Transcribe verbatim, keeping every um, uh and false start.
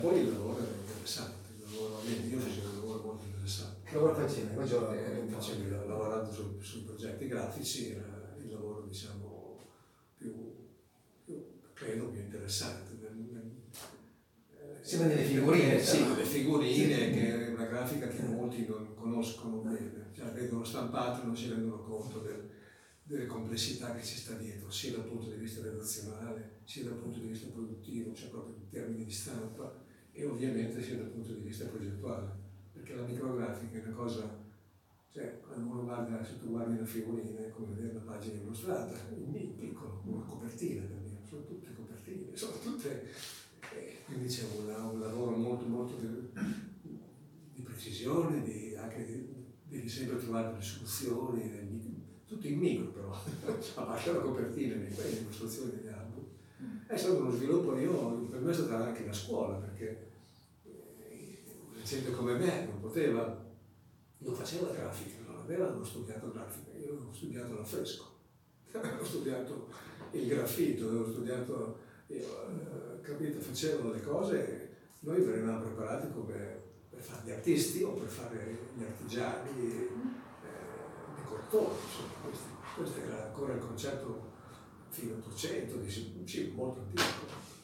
Poi il lavoro è interessante, il lavoro, io facevo un lavoro molto interessante. Che lavoro facevi? Facevo Eh, facevo, lavorando su, sui progetti grafici, era il lavoro diciamo più, più credo più interessante. Sembra delle figurine. Eh, sì, delle figurine, che è una grafica che molti non conoscono bene, cioè vedono stampato e non si rendono conto del, delle complessità che ci sta dietro, sia dal punto di vista redazionale, sia dal punto di vista produttivo, cioè proprio in termini di stampa, e ovviamente sia dal punto di vista progettuale, perché la micrografica è una cosa, cioè quando uno guarda, se tu guardi una figurina è come vedere una pagina illustrata, in piccolo, una copertina per dire, sono tutte copertine, sono tutte, eh, quindi c'è una, un lavoro molto molto di, di precisione, di, anche di, devi sempre trovare delle soluzioni, tutto in micro però, a parte la copertina, le illustrazioni degli album. È stato uno sviluppo, io, per me è stata anche la scuola, perché eh, gente come me non poteva, non faceva la grafica, non avevano studiato grafica, io ho studiato l'affresco, ho studiato il graffito, ho studiato, io, eh, capito, facevo le cose, noi venivamo preparati come per fare gli artisti o per fare gli artigiani, eh, i cortori, insomma, questo, questo era ancora il concetto fino all'Ottocento, sì, molto antico.